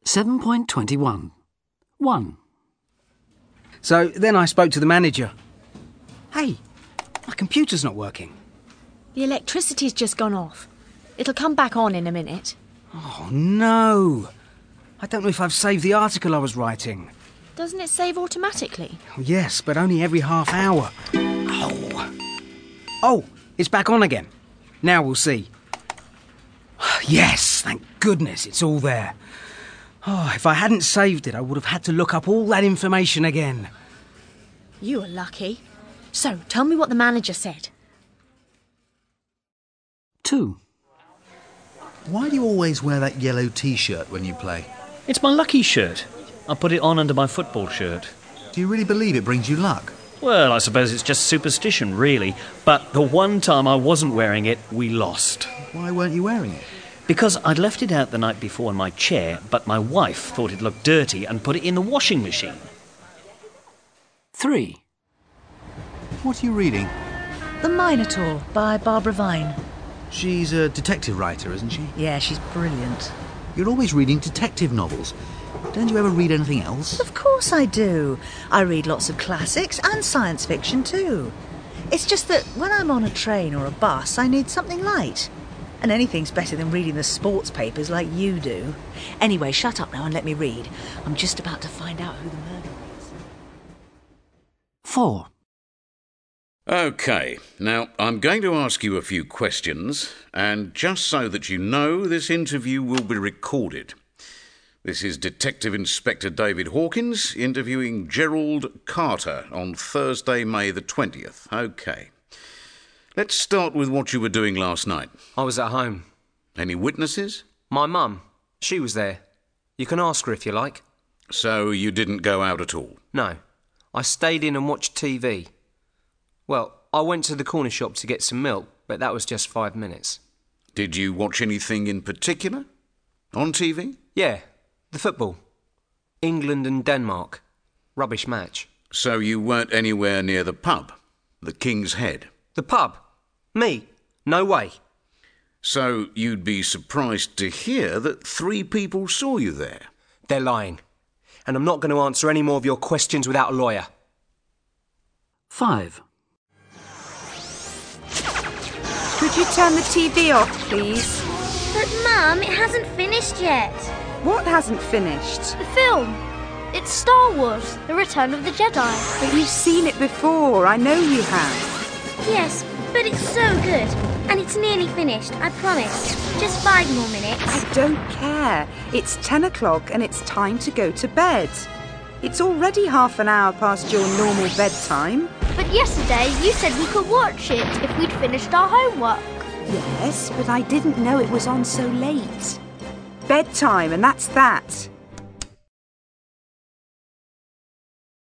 7.21. 1. So then I spoke to the manager. Hey, my computer's not working. The electricity's just gone off. It'll come back on in a minute. Oh, no. I don't know if I've saved the article I was writing. Doesn't it save automatically? Yes, but only every half hour. Oh, it's back on again. Now we'll see. Yes, thank goodness it's all there. Oh, if I hadn't saved it, I would have had to look up all that information again. You were lucky. So, tell me what the manager said. 2. Why do you always wear that yellow T-shirt when you play? It's my lucky shirt. I put it on under my football shirt. Do you really believe it brings you luck? Well, I suppose it's just superstition, really. But the one time I wasn't wearing it, we lost. Why weren't you wearing it? Because I'd left it out the night before in my chair, but my wife thought it looked dirty and put it in the washing machine. 3. What are you reading? The Minotaur by Barbara Vine. She's a detective writer, isn't she? Yeah, she's brilliant. You're always reading detective novels. Don't you ever read anything else? Of course I do. I read lots of classics and science fiction too. It's just that when I'm on a train or a bus, I need something light. And anything's better than reading the sports papers like you do. Anyway, shut up now and let me read. I'm just about to find out who the murderer is. 4. OK, now I'm going to ask you a few questions, and just so that you know, this interview will be recorded. This is Detective Inspector David Hawkins interviewing Gerald Carter on Thursday, May the 20th. OK. Let's start with what you were doing last night. I was at home. Any witnesses? My mum. She was there. You can ask her if you like. So you didn't go out at all? No. I stayed in and watched TV. Well, I went to the corner shop to get some milk, but that was just 5 minutes. Did you watch anything in particular? On TV? Yeah, the football. England and Denmark. Rubbish match. So you weren't anywhere near the pub? The King's Head? The pub? Me? No way. So you'd be surprised to hear that 3 people saw you there? They're lying. And I'm not going to answer any more of your questions without a lawyer. 5. Could you turn the TV off, please? But, Mum, it hasn't finished yet. What hasn't finished? The film. It's Star Wars, The Return of the Jedi. But you've seen it before, I know you have. Yes, but it's so good. And it's nearly finished, I promise. Just 5 more minutes. I don't care. It's 10 o'clock and it's time to go to bed. It's already half an hour past your normal bedtime. But yesterday you said we could watch it if we'd finished our homework. Yes, but I didn't know it was on so late. Bedtime, and that's that.